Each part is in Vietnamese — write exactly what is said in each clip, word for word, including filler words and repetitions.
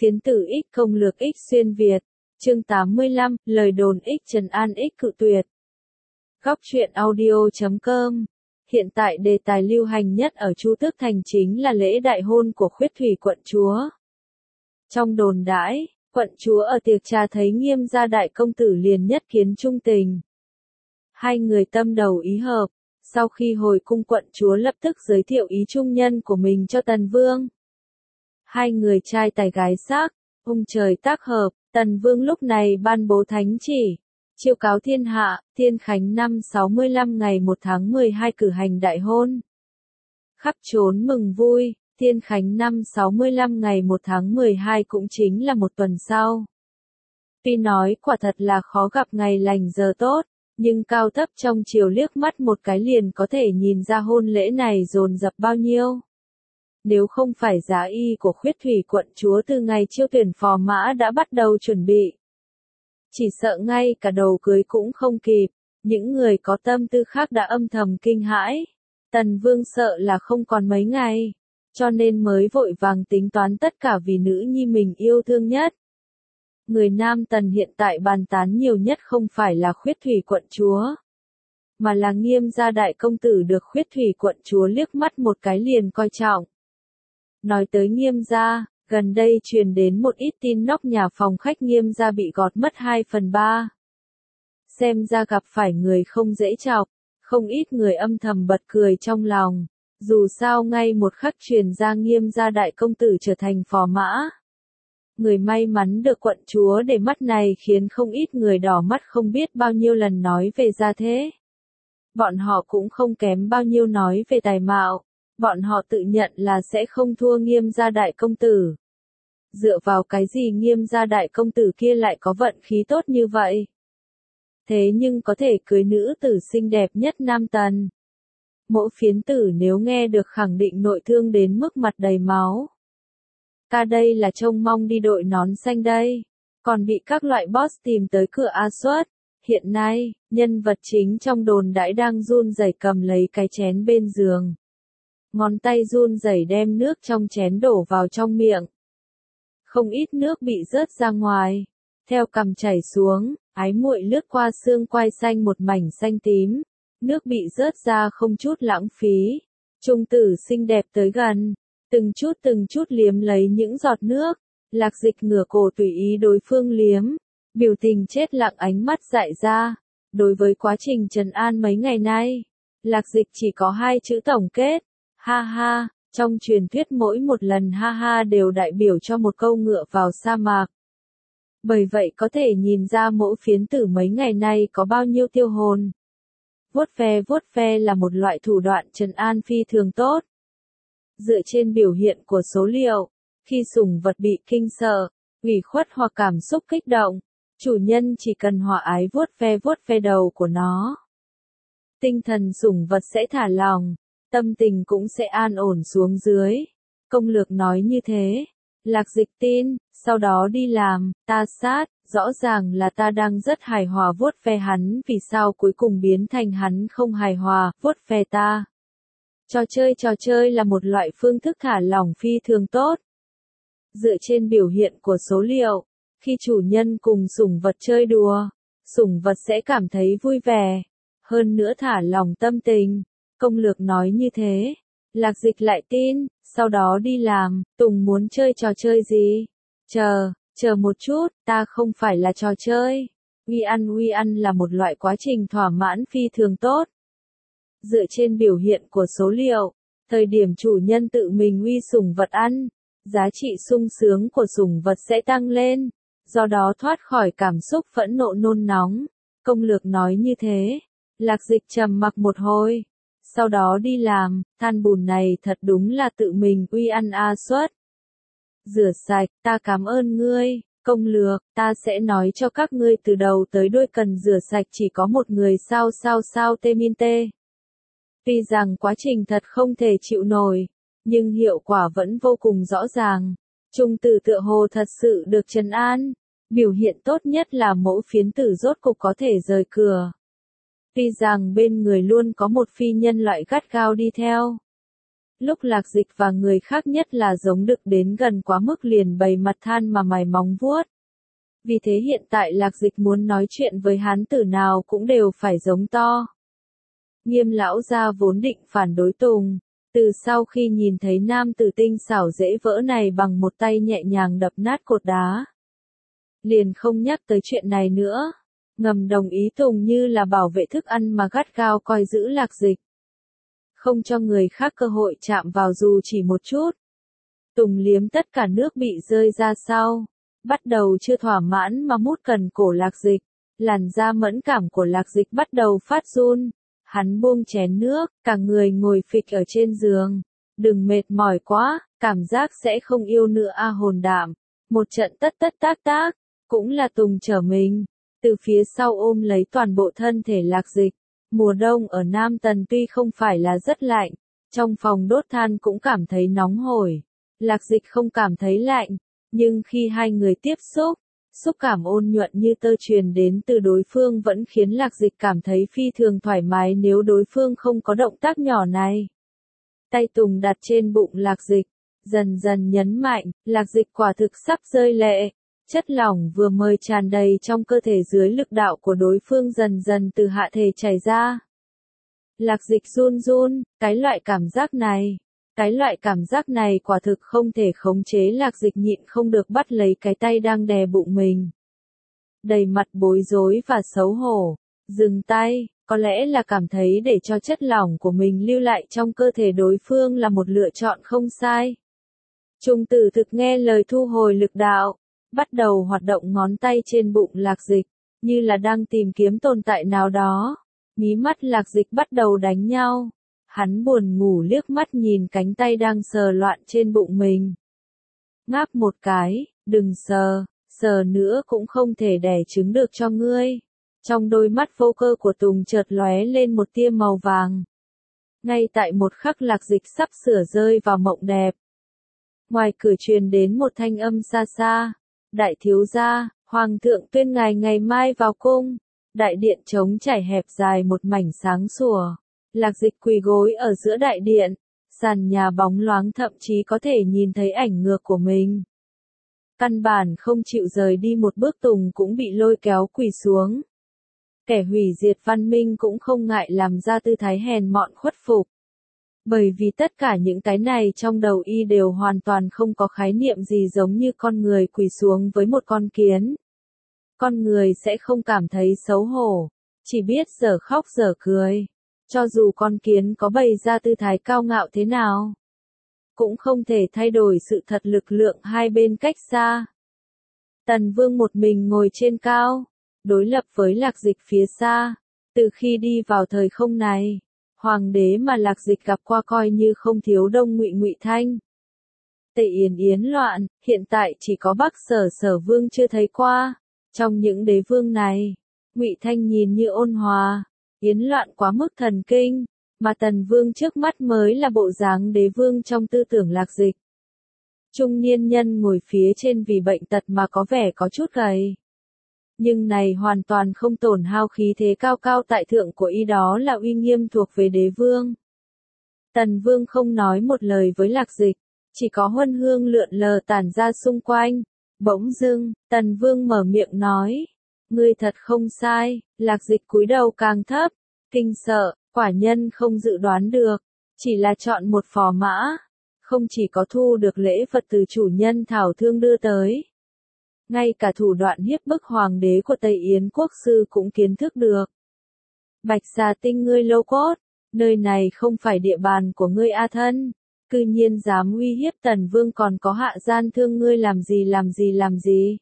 Phiến tử X công lược X xuyên Việt. Chương tám mươi lăm, lời đồn X trấn an X cự tuyệt. Góc truyện audio chấm com. Hiện tại đề tài lưu hành nhất ở Chu Tước Thành chính là lễ đại hôn của Khuyết Thủy quận chúa. Trong đồn đãi, quận chúa ở tiệc trà thấy Nghiêm gia đại công tử liền nhất kiến trung tình. Hai người tâm đầu ý hợp, sau khi hồi cung quận chúa lập tức giới thiệu ý trung nhân của mình cho Tần Vương. Hai người trai tài gái sắc, ung trời tác hợp, Tần Vương lúc này ban bố thánh chỉ, chiêu cáo thiên hạ, Thiên Khánh năm sáu mươi lăm ngày một tháng mười hai cử hành đại hôn. Khắp trốn mừng vui, Thiên Khánh năm sáu mươi lăm ngày một tháng mười hai cũng chính là một tuần sau. Tuy nói quả thật là khó gặp ngày lành giờ tốt, nhưng cao thấp trong triều liếc mắt một cái liền có thể nhìn ra hôn lễ này dồn dập bao nhiêu. Nếu không phải giá y của Khuyết Thủy quận chúa từ ngày chiêu tuyển phò mã đã bắt đầu chuẩn bị, chỉ sợ ngay cả đầu cưới cũng không kịp, những người có tâm tư khác đã âm thầm kinh hãi. Tần Vương sợ là không còn mấy ngày, cho nên mới vội vàng tính toán tất cả vì nữ nhi mình yêu thương nhất. Người Nam Tần hiện tại bàn tán nhiều nhất không phải là Khuyết Thủy quận chúa, mà là Nghiêm gia đại công tử được Khuyết Thủy quận chúa liếc mắt một cái liền coi trọng. Nói tới Nghiêm gia, gần đây truyền đến một ít tin nóc nhà phòng khách Nghiêm gia bị gọt mất hai phần ba. Xem ra gặp phải người không dễ chọc, không ít người âm thầm bật cười trong lòng. Dù sao ngay một khắc truyền ra Nghiêm gia đại công tử trở thành phò mã. Người may mắn được quận chúa để mắt này khiến không ít người đỏ mắt không biết bao nhiêu lần nói về gia thế. Bọn họ cũng không kém bao nhiêu nói về tài mạo. Bọn họ tự nhận là sẽ không thua Nghiêm gia đại công tử. Dựa vào cái gì Nghiêm gia đại công tử kia lại có vận khí tốt như vậy? Thế nhưng có thể cưới nữ tử xinh đẹp nhất Nam Tần. Mỗ phiến tử nếu nghe được khẳng định nội thương đến mức mặt đầy máu. Ta đây là trông mong đi đội nón xanh đây. Còn bị các loại boss tìm tới cửa A Suất. Hiện nay, nhân vật chính trong đồn đãi đang run rẩy cầm lấy cái chén bên giường. Ngón tay run rẩy đem nước trong chén đổ vào trong miệng. Không ít nước bị rớt ra ngoài, theo cằm chảy xuống, ái muội lướt qua xương quai xanh một mảnh xanh tím, nước bị rớt ra không chút lãng phí. Trung tử xinh đẹp tới gần, từng chút từng chút liếm lấy những giọt nước, Lạc Dịch ngửa cổ tùy ý đối phương liếm, biểu tình chết lặng ánh mắt dại ra. Đối với quá trình trấn an mấy ngày nay, Lạc Dịch chỉ có hai chữ tổng kết. Ha ha, trong truyền thuyết mỗi một lần ha ha đều đại biểu cho một câu ngựa vào sa mạc. Bởi vậy có thể nhìn ra mỗi phiến tử mấy ngày nay có bao nhiêu tiêu hồn. Vuốt ve vuốt ve là một loại thủ đoạn trấn an phi thường tốt. Dựa trên biểu hiện của số liệu, khi sủng vật bị kinh sợ, ủy khuất hoặc cảm xúc kích động, chủ nhân chỉ cần hòa ái vuốt ve vuốt ve đầu của nó. Tinh thần sủng vật sẽ thả lỏng. Tâm tình cũng sẽ an ổn xuống dưới. Công lược nói như thế. Lạc Dịch tin, sau đó đi làm, ta sát, rõ ràng là ta đang rất hài hòa vuốt ve hắn, vì sao cuối cùng biến thành hắn không hài hòa, vuốt ve ta. Trò chơi trò chơi là một loại phương thức thả lỏng phi thường tốt. Dựa trên biểu hiện của số liệu, khi chủ nhân cùng sủng vật chơi đùa, sủng vật sẽ cảm thấy vui vẻ, hơn nữa thả lỏng tâm tình. Công lược nói như thế, Lạc Dịch lại tin, sau đó đi làm. Tùng muốn chơi trò chơi gì? Chờ, chờ một chút, ta không phải là trò chơi. Uy ăn uy ăn là một loại quá trình thỏa mãn phi thường tốt. Dựa trên biểu hiện của số liệu, thời điểm chủ nhân tự mình uy sủng vật ăn, giá trị sung sướng của sủng vật sẽ tăng lên, do đó thoát khỏi cảm xúc phẫn nộ nôn nóng. Công lược nói như thế, Lạc Dịch trầm mặc một hồi. Sau đó đi làm, than bùn này thật đúng là tự mình uy ăn A Suất. Rửa sạch, ta cảm ơn ngươi. Công lược, ta sẽ nói cho các ngươi từ đầu tới đuôi cần rửa sạch chỉ có một người sao sao sao tê min tê. Tuy rằng quá trình thật không thể chịu nổi, nhưng hiệu quả vẫn vô cùng rõ ràng. Trung tử tựa hồ thật sự được trấn an. Biểu hiện tốt nhất là mẫu phiến tử rốt cục có thể rời cửa. Tuy rằng bên người luôn có một phi nhân loại gắt gao đi theo. Lúc Lạc Dịch và người khác nhất là giống đực đến gần quá mức liền bày mặt than mà mài móng vuốt. Vì thế hiện tại Lạc Dịch muốn nói chuyện với hán tử nào cũng đều phải giống to. Nghiêm lão gia vốn định phản đối Tùng, từ sau khi nhìn thấy nam tử tinh xảo dễ vỡ này bằng một tay nhẹ nhàng đập nát cột đá, liền không nhắc tới chuyện này nữa, ngầm đồng ý Tùng như là bảo vệ thức ăn mà gắt gao coi giữ Lạc Dịch, không cho người khác cơ hội chạm vào dù chỉ một chút. Tùng liếm tất cả nước bị rơi ra sau, bắt đầu chưa thỏa mãn mà mút cần cổ Lạc Dịch, làn da mẫn cảm của Lạc Dịch bắt đầu phát run. Hắn buông chén nước, cả người ngồi phịch ở trên giường. Đừng mệt mỏi quá, cảm giác sẽ không yêu nữa a hồn đạm. Một trận tất tất tác tác, cũng là Tùng trở mình. Từ phía sau ôm lấy toàn bộ thân thể Lạc Dịch. Mùa đông ở Nam Tần tuy không phải là rất lạnh, trong phòng đốt than cũng cảm thấy nóng hổi. Lạc Dịch không cảm thấy lạnh, nhưng khi hai người tiếp xúc, xúc cảm ôn nhuận như tơ truyền đến từ đối phương vẫn khiến Lạc Dịch cảm thấy phi thường thoải mái nếu đối phương không có động tác nhỏ này. Tay Tùng đặt trên bụng Lạc Dịch, dần dần nhấn mạnh, Lạc Dịch quả thực sắp rơi lệ. Chất lỏng vừa mới tràn đầy trong cơ thể dưới lực đạo của đối phương dần dần từ hạ thể chảy ra. Lạc Dịch run run, cái loại cảm giác này. Cái loại cảm giác này quả thực không thể khống chế. Lạc Dịch nhịn không được bắt lấy cái tay đang đè bụng mình. Đầy mặt bối rối và xấu hổ, dừng tay, có lẽ là cảm thấy để cho chất lỏng của mình lưu lại trong cơ thể đối phương là một lựa chọn không sai. Trung tử thực nghe lời thu hồi lực đạo, bắt đầu hoạt động ngón tay trên bụng Lạc Dịch, như là đang tìm kiếm tồn tại nào đó. Mí mắt Lạc Dịch bắt đầu đánh nhau. Hắn buồn ngủ liếc mắt nhìn cánh tay đang sờ loạn trên bụng mình. Ngáp một cái, đừng sờ, sờ nữa cũng không thể đẻ trứng được cho ngươi. Trong đôi mắt vô cơ của Tùng chợt lóe lên một tia màu vàng. Ngay tại một khắc Lạc Dịch sắp sửa rơi vào mộng đẹp. Ngoài cửa truyền đến một thanh âm xa xa. Đại thiếu gia, Hoàng thượng tuyên ngài ngày mai vào cung. Đại điện trống trải hẹp dài một mảnh sáng sủa. Lạc Dịch quỳ gối ở giữa đại điện, sàn nhà bóng loáng thậm chí có thể nhìn thấy ảnh ngược của mình. Căn bản không chịu rời đi một bước Tùng cũng bị lôi kéo quỳ xuống. Kẻ hủy diệt văn minh cũng không ngại làm ra tư thái hèn mọn khuất phục. Bởi vì tất cả những cái này trong đầu y đều hoàn toàn không có khái niệm gì giống như con người quỳ xuống với một con kiến. Con người sẽ không cảm thấy xấu hổ, chỉ biết dở khóc dở cười. Cho dù con kiến có bày ra tư thái cao ngạo thế nào, cũng không thể thay đổi sự thật lực lượng hai bên cách xa. Tần Vương một mình ngồi trên cao, đối lập với Lạc Dịch phía xa. Từ khi đi vào thời không này, hoàng đế mà Lạc Dịch gặp qua coi như không thiếu Đông Ngụy Ngụy Thanh. Tây Yến Yến loạn, hiện tại chỉ có Bắc Sở Sở Vương chưa thấy qua. Trong những đế vương này, Ngụy Thanh nhìn như ôn hòa, Yến loạn quá mức thần kinh, mà Tần Vương trước mắt mới là bộ dáng đế vương trong tư tưởng Lạc Dịch. Trung niên nhân ngồi phía trên vì bệnh tật mà có vẻ có chút gầy. Nhưng này hoàn toàn không tổn hao khí thế cao cao tại thượng của y, đó là uy nghiêm thuộc về đế vương. Tần Vương không nói một lời với Lạc Dịch, chỉ có huân hương lượn lờ tản ra xung quanh. Bỗng dưng, Tần Vương mở miệng nói, ngươi thật không sai. Lạc Dịch cúi đầu càng thấp, kinh sợ, quả nhân không dự đoán được, chỉ là chọn một phò mã, không chỉ có thu được lễ vật từ chủ nhân thảo thương đưa tới, ngay cả thủ đoạn hiếp bức hoàng đế của Tây Yến quốc sư cũng kiến thức được. Bạch xà tinh ngươi lô cốt, nơi này không phải địa bàn của ngươi a thân, cư nhiên dám uy hiếp Tần Vương, còn có hạ gian thương ngươi làm gì làm gì làm gì.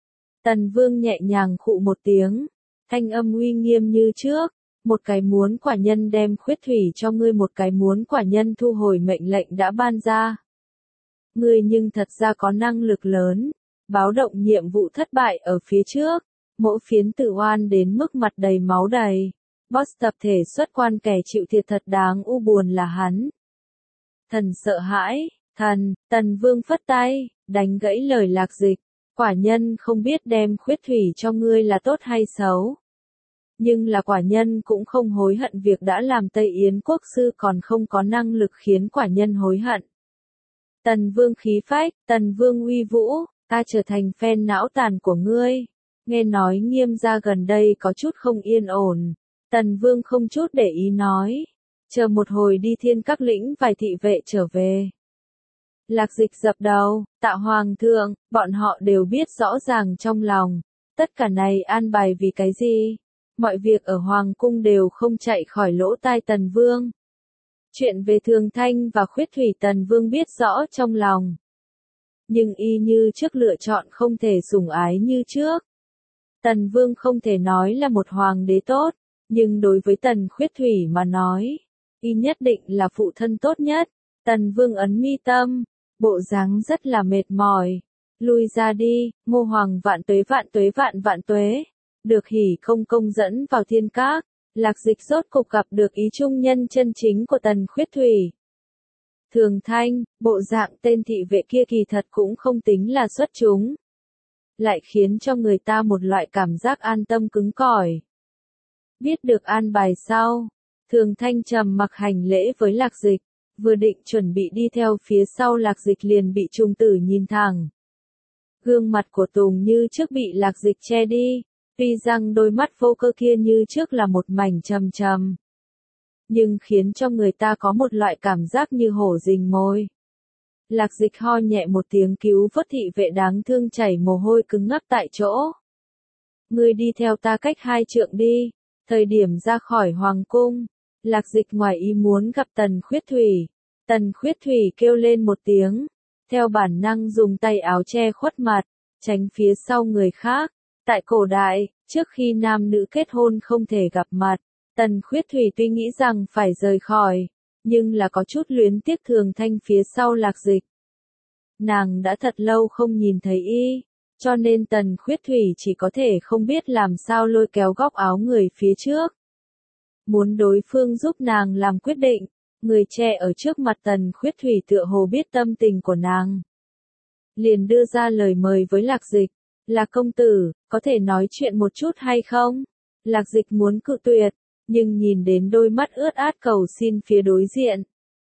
Tần Vương nhẹ nhàng khụ một tiếng, thanh âm uy nghiêm như trước, một cái muốn quả nhân đem khuyết thủy cho ngươi, một cái muốn quả nhân thu hồi mệnh lệnh đã ban ra. Ngươi nhưng thật ra có năng lực lớn, báo động nhiệm vụ thất bại ở phía trước, mỗ phiến tử oan đến mức mặt đầy máu đầy. Boss tập thể xuất quan kẻ chịu thiệt thật đáng u buồn là hắn. Thần sợ hãi, thần, Tần Vương phất tay, đánh gãy lời Lạc Dịch, quả nhân không biết đem khuyết thủy cho ngươi là tốt hay xấu. Nhưng là quả nhân cũng không hối hận việc đã làm Tây Yến quốc sư, còn không có năng lực khiến quả nhân hối hận. Tần Vương khí phách, Tần Vương uy vũ, ta trở thành phen não tàn của ngươi. Nghe nói Nghiêm gia gần đây có chút không yên ổn. Tần Vương không chút để ý nói. Chờ một hồi đi Thiên Các lĩnh vài thị vệ trở về. Lạc Dịch dập đầu, tạ hoàng thượng, bọn họ đều biết rõ ràng trong lòng. Tất cả này an bài vì cái gì? Mọi việc ở Hoàng cung đều không chạy khỏi lỗ tai Tần Vương. Chuyện về Thường Thanh và Khuyết Thủy Tần Vương biết rõ trong lòng. Nhưng y như trước lựa chọn không thể sủng ái như trước. Tần Vương không thể nói là một hoàng đế tốt, nhưng đối với Tần Khuyết Thủy mà nói, y nhất định là phụ thân tốt nhất. Tần Vương ấn mi tâm, bộ dáng rất là mệt mỏi. Lui ra đi, Ngô Hoàng vạn tuế vạn tuế vạn vạn tuế. Được Hỉ Công công dẫn vào Thiên Các, Lạc Dịch rốt cục gặp được ý trung nhân chân chính của Tần Khuyết Thủy. Thường Thanh, bộ dạng tên thị vệ kia kỳ thật cũng không tính là xuất chúng. Lại khiến cho người ta một loại cảm giác an tâm cứng cỏi. Biết được an bài sau, Thường Thanh trầm mặc hành lễ với Lạc Dịch, vừa định chuẩn bị đi theo phía sau Lạc Dịch liền bị Trung Tử nhìn thẳng. Gương mặt của Tùng như trước bị Lạc Dịch che đi, tuy rằng đôi mắt vô cơ kia như trước là một mảnh trầm trầm, nhưng khiến cho người ta có một loại cảm giác như hổ rình mồi. Lạc Dịch ho nhẹ một tiếng cứu vớt thị vệ đáng thương chảy mồ hôi cứng ngắc tại chỗ. Ngươi đi theo ta cách hai trượng đi. Thời điểm ra khỏi hoàng cung, Lạc Dịch ngoài ý muốn gặp Tần Khuyết Thủy. Tần Khuyết Thủy kêu lên một tiếng, theo bản năng dùng tay áo che khuất mặt, tránh phía sau người khác. Tại cổ đại, trước khi nam nữ kết hôn không thể gặp mặt, Tần Khuyết Thủy tuy nghĩ rằng phải rời khỏi, nhưng là có chút luyến tiếc Thường Thanh phía sau Lạc Dịch. Nàng đã thật lâu không nhìn thấy y, cho nên Tần Khuyết Thủy chỉ có thể không biết làm sao lôi kéo góc áo người phía trước. Muốn đối phương giúp nàng làm quyết định, người che ở trước mặt Tần Khuyết Thủy tựa hồ biết tâm tình của nàng. Liền đưa ra lời mời với Lạc Dịch, Lạc công tử, có thể nói chuyện một chút hay không? Lạc Dịch muốn cự tuyệt, nhưng nhìn đến đôi mắt ướt át cầu xin phía đối diện.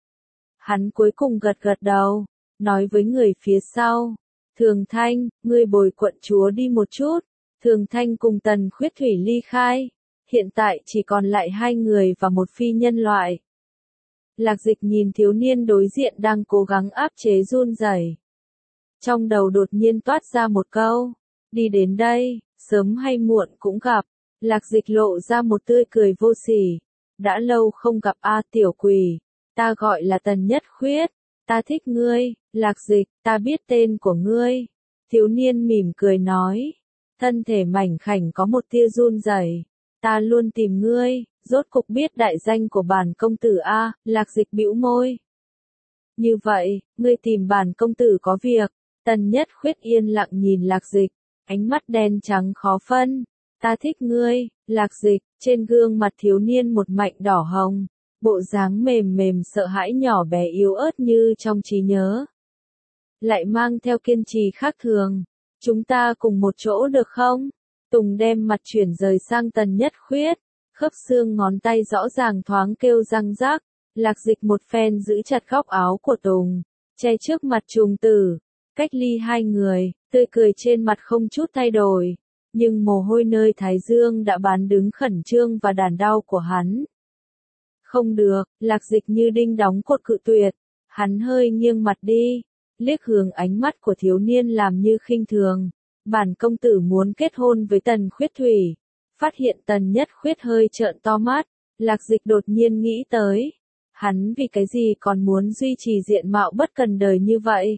Hắn cuối cùng gật gật đầu, nói với người phía sau, Thường Thanh, ngươi bồi quận chúa đi một chút. Thường Thanh cùng Tần Khuyết Thủy ly khai, hiện tại chỉ còn lại hai người và một phi nhân loại. Lạc Dịch nhìn thiếu niên đối diện đang cố gắng áp chế run rẩy. Trong đầu đột nhiên toát ra một câu, đi đến đây, sớm hay muộn cũng gặp. Lạc Dịch lộ ra một tươi cười vô sỉ. Đã lâu không gặp a tiểu quỷ, ta gọi là Tần Nhất Khuyết, ta thích ngươi. Lạc Dịch, ta biết tên của ngươi. Thiếu niên mỉm cười nói, thân thể mảnh khảnh có một tia run rẩy. Ta luôn tìm ngươi, rốt cục biết đại danh của bản công tử a. Lạc Dịch bĩu môi. Như vậy, ngươi tìm bản công tử có việc. Tần Nhất Khuyết yên lặng nhìn Lạc Dịch, ánh mắt đen trắng khó phân. Ta thích ngươi. Lạc Dịch, trên gương mặt thiếu niên một mảnh đỏ hồng, bộ dáng mềm mềm sợ hãi nhỏ bé yếu ớt như trong trí nhớ. Lại mang theo kiên trì khác thường. Chúng ta cùng một chỗ được không? Tùng đem mặt chuyển rời sang Tần Nhất Khuyết, khớp xương ngón tay rõ ràng thoáng kêu răng rắc. Lạc Dịch một phen giữ chặt góc áo của Tùng, che trước mặt Trùng Tử, cách ly hai người, tươi cười trên mặt không chút thay đổi. Nhưng mồ hôi nơi thái dương đã bán đứng khẩn trương và đàn đau của hắn. Không được, Lạc Dịch như đinh đóng cột cự tuyệt. Hắn hơi nghiêng mặt đi, liếc hướng ánh mắt của thiếu niên làm như khinh thường. Bản công tử muốn kết hôn với Tần Khuyết Thủy. Phát hiện Tần Nhất Khuyết hơi trợn to mắt, Lạc Dịch đột nhiên nghĩ tới. Hắn vì cái gì còn muốn duy trì diện mạo bất cần đời như vậy?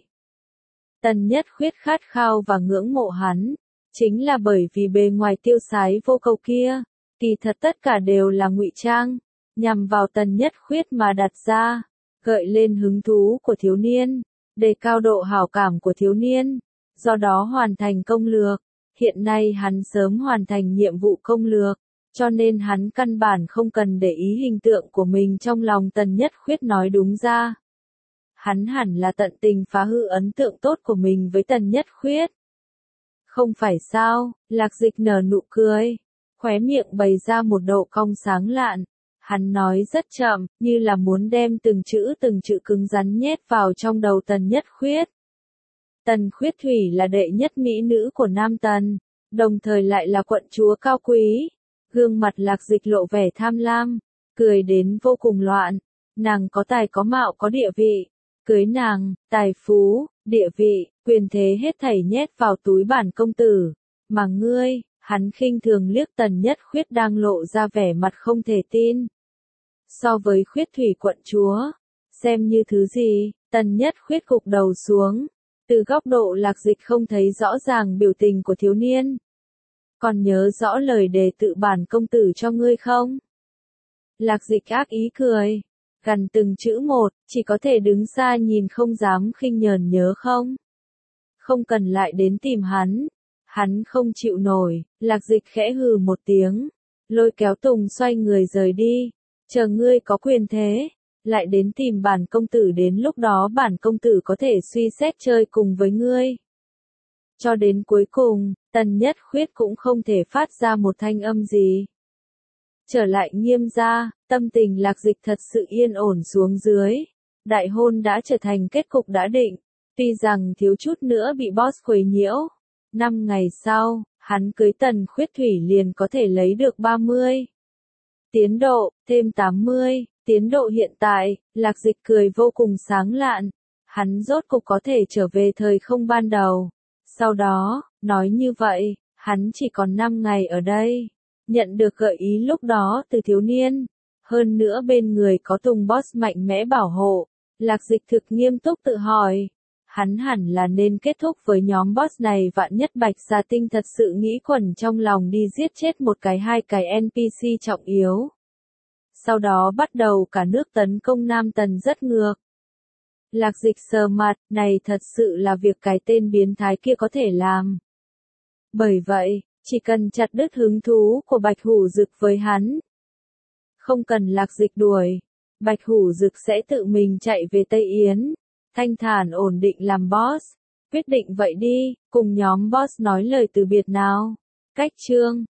Tần Nhất Khuyết khát khao và ngưỡng mộ hắn, chính là bởi vì bề ngoài tiêu sái vô cầu kia, kỳ thật tất cả đều là ngụy trang, nhằm vào Tần Nhất Khuyết mà đặt ra, gợi lên hứng thú của thiếu niên, đề cao độ hảo cảm của thiếu niên, do đó hoàn thành công lược. Hiện nay hắn sớm hoàn thành nhiệm vụ công lược, cho nên hắn căn bản không cần để ý hình tượng của mình trong lòng Tần Nhất Khuyết nói đúng ra. Hắn hẳn là tận tình phá hư ấn tượng tốt của mình với Tần Nhất Khuyết. Không phải sao? Lạc Dịch nở nụ cười, khóe miệng bày ra một độ cong sáng lạn. Hắn nói rất chậm, như là muốn đem từng chữ từng chữ cứng rắn nhét vào trong đầu Tần Nhất Khuyết. Tần Khuyết Thủy là đệ nhất mỹ nữ của Nam Tần, đồng thời lại là quận chúa cao quý. Gương mặt Lạc Dịch lộ vẻ tham lam, cười đến vô cùng loạn. Nàng có tài có mạo có địa vị. Cưới nàng, tài phú, địa vị, quyền thế hết thảy nhét vào túi bản công tử. Mà ngươi, hắn khinh thường liếc Tần Nhất Khuyết đang lộ ra vẻ mặt không thể tin. So với Khuyết Thủy quận chúa, xem như thứ gì, Tần Nhất Khuyết gục đầu xuống. Từ góc độ Lạc Dịch không thấy rõ ràng biểu tình của thiếu niên. Còn nhớ rõ lời đề tự bản công tử cho ngươi không? Lạc Dịch ác ý cười, gần từng chữ một, chỉ có thể đứng xa nhìn không dám khinh nhờn nhớ không? Không cần lại đến tìm hắn. Hắn không chịu nổi, Lạc Dịch khẽ hừ một tiếng, lôi kéo Tùng xoay người rời đi. Chờ ngươi có quyền thế, lại đến tìm bản công tử, đến lúc đó bản công tử có thể suy xét chơi cùng với ngươi. Cho đến cuối cùng, Tần Nhất Khuyết cũng không thể phát ra một thanh âm gì. Trở lại Nghiêm gia, tâm tình Lạc Dịch thật sự yên ổn xuống dưới. Đại hôn đã trở thành kết cục đã định, tuy rằng thiếu chút nữa bị boss quấy nhiễu. Năm ngày sau, hắn cưới Tần Khuyết Thủy liền có thể lấy được ba mươi. Tiến độ, thêm tám mươi, tiến độ hiện tại, Lạc Dịch cười vô cùng sáng lạn. Hắn rốt cục có thể trở về thời không ban đầu. Sau đó, nói như vậy, hắn chỉ còn năm ngày ở đây. Nhận được gợi ý lúc đó từ thiếu niên. Hơn nữa bên người có Tùng boss mạnh mẽ bảo hộ. Lạc Dịch thực nghiêm túc tự hỏi. Hắn hẳn là nên kết thúc với nhóm boss này, vạn nhất Bạch Sa Tinh thật sự nghĩ quẩn trong lòng đi giết chết một cái hai cái en pê xê trọng yếu. Sau đó bắt đầu cả nước tấn công Nam Tần rất ngược. Lạc Dịch sờ mặt, này thật sự là việc cái tên biến thái kia có thể làm. Bởi vậy, chỉ cần chặt đứt hứng thú của Bạch Hủ Dực với hắn. Không cần Lạc Dịch đuổi, Bạch Hủ Dực sẽ tự mình chạy về Tây Yến. Thanh thản ổn định làm boss. Quyết định vậy đi, cùng nhóm boss nói lời từ biệt nào. Cách chương